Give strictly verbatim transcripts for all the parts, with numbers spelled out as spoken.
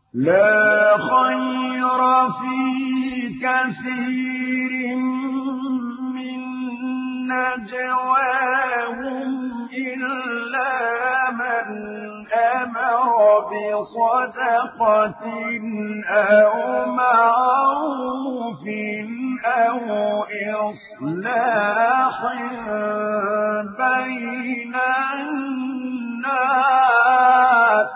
لا خير في كثير من نجواهم إلا من أمر بصدقة أو معروف أو إصلاح بين الناس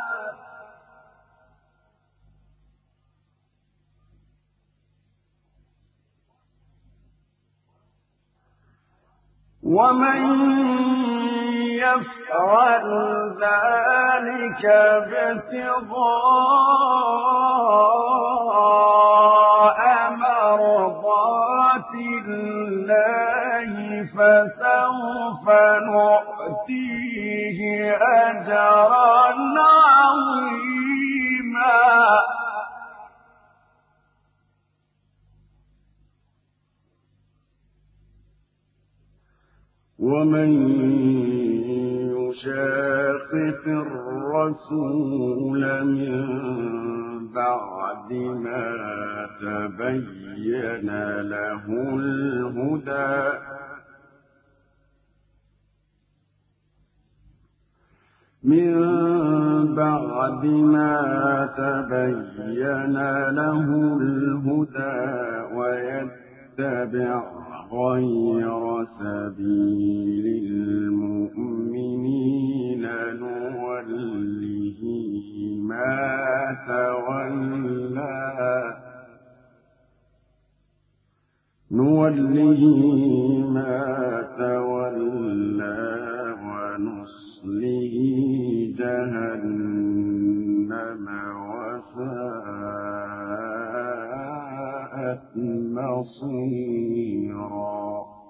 ومن يفعل ذلك ابتغاء مرضات الله فسوف نؤتيه أجرا عظيما ومن يشاقق الرسول من بعد ما تبين له الهدى من بعد ما تبين له الهدى ويتبع غير سبيل المؤمنين نوله ما تولى نوله ما تولى ونصله جهنم وساءت مصيرا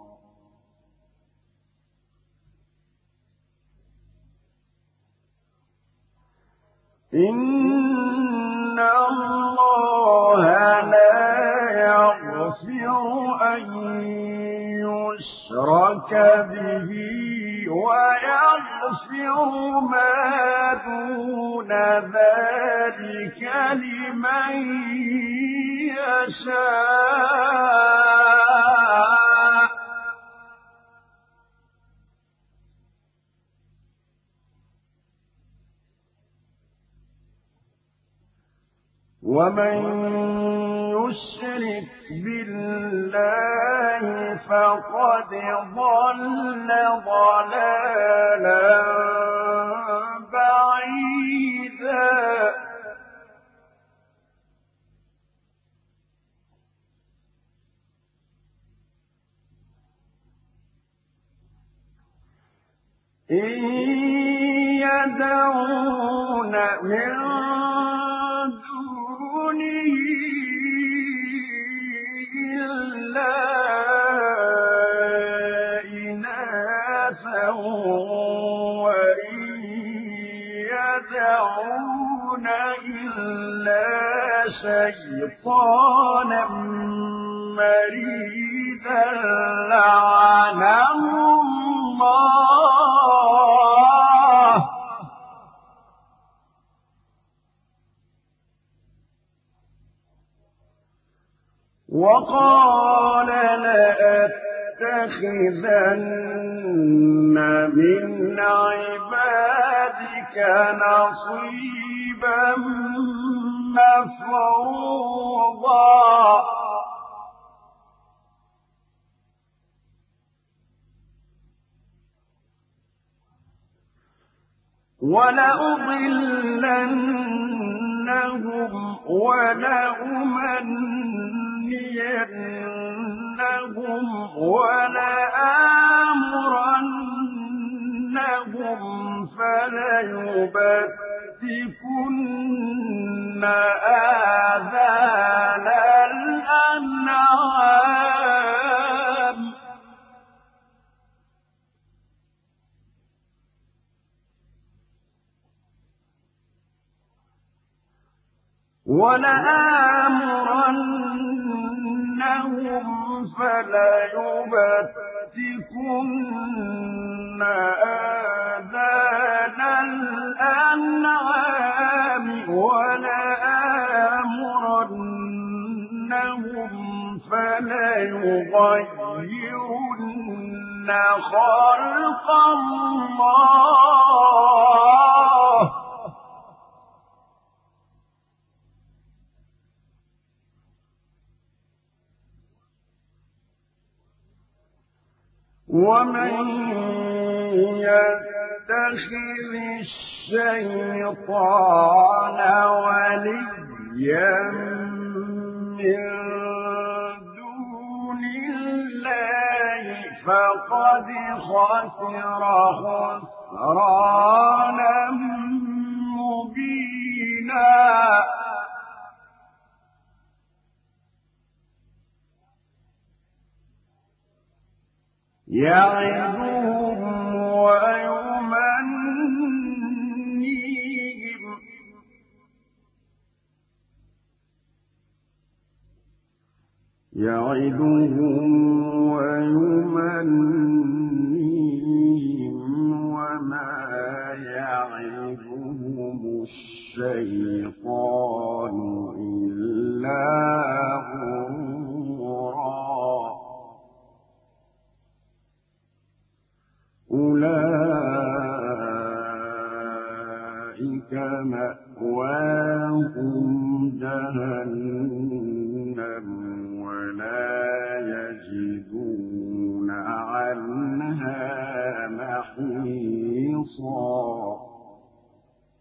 إن الله لا يغفر أن يشرك به ويغفر ما دون ذلك لمن يشاء ومن يشرك بالله فقد ضل ضلالا بعيدا إن يدعون من دونه إلا إناثا وإن يدعون إلا شيطانا مريدا لعنه الله وقال لأتخذن من عبادك نصيبا مفروضا ولأضلنهم ولأمنينهم ولآمرنهم فليبتكن آذان الأنعام ولآمرنهم فليبتكن آذان الأنعام ولآمرنهم يغيرن خلق الله ومن يتخذ الشيطان وليا من دون الله فقد خسر خسرانا مبينا يعدهم ويمنيهم يعدهم ويمنيهم وما يعدهم الشيطان إلا غرورا أولئك مأواهم جهنم ولا يجدون عنها محيصا